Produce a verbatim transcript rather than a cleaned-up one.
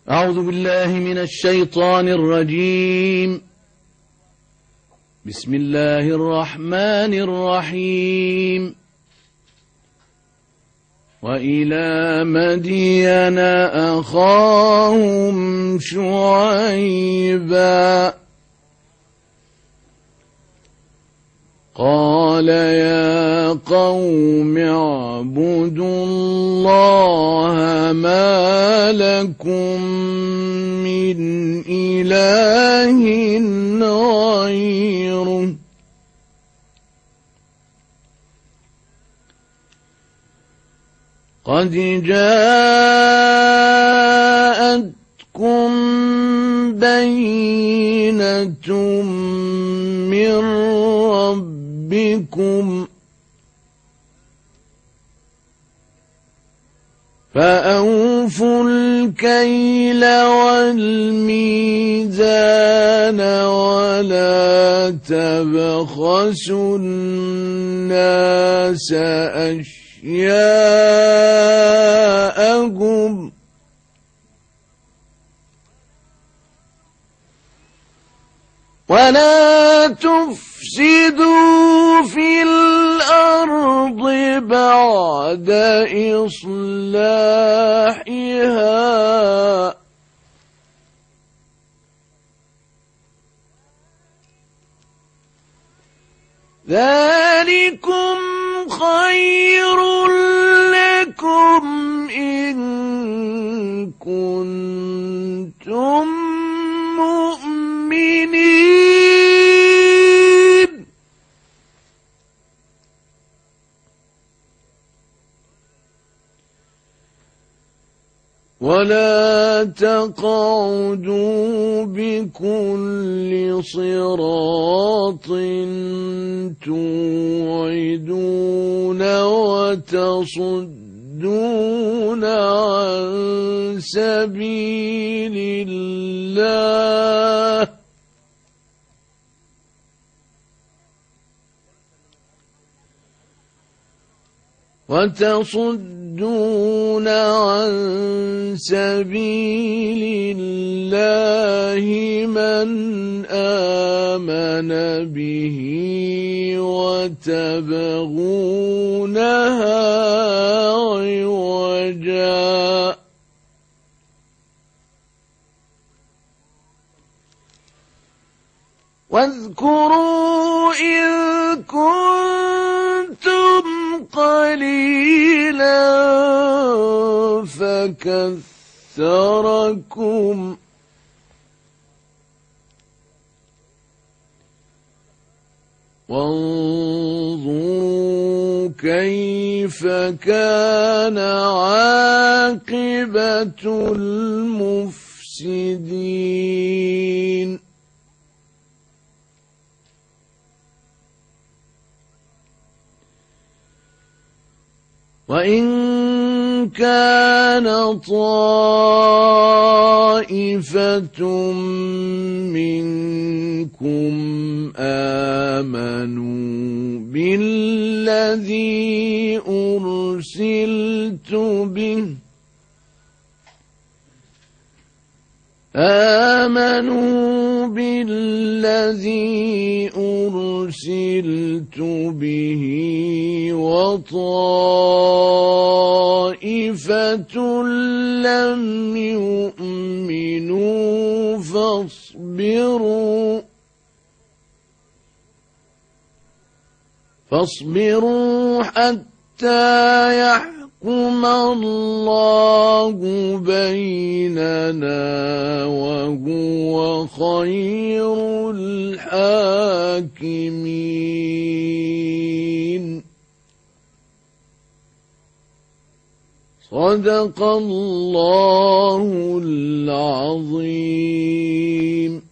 أعوذ بالله من الشيطان الرجيم. بسم الله الرحمن الرحيم. وإلى مدين أخاهم شعيبا قال يا قوم اعبدوا الله ما لكم من إله غيره قد جاءتكم بينة من ربكم فأوفوا الكيل والميزان ولا تبخسوا الناس أشياءهم ولا تفسدوا في الأرض بعد إصلاحها ذلكم خير لكم إن كنتم مؤمنين ولا تقعدوا بكل صراط توعدون وتصدون عن سبيل الله وتصدون عن سبيل الله من آمن به وتبغونها عوجا واذكروا إذ كنتم قليلا فكثركم وانظروا كيف كان عاقبة المفسدين وإن كان طائفة منكم آمنوا بالذي أرسلت به آمنوا بالذي أرسلت به وطائفة لم يؤمنوا فاصبروا فاصبروا حتى يحكم يحكم الله بيننا وهو خير الحاكمين. صدق الله العظيم.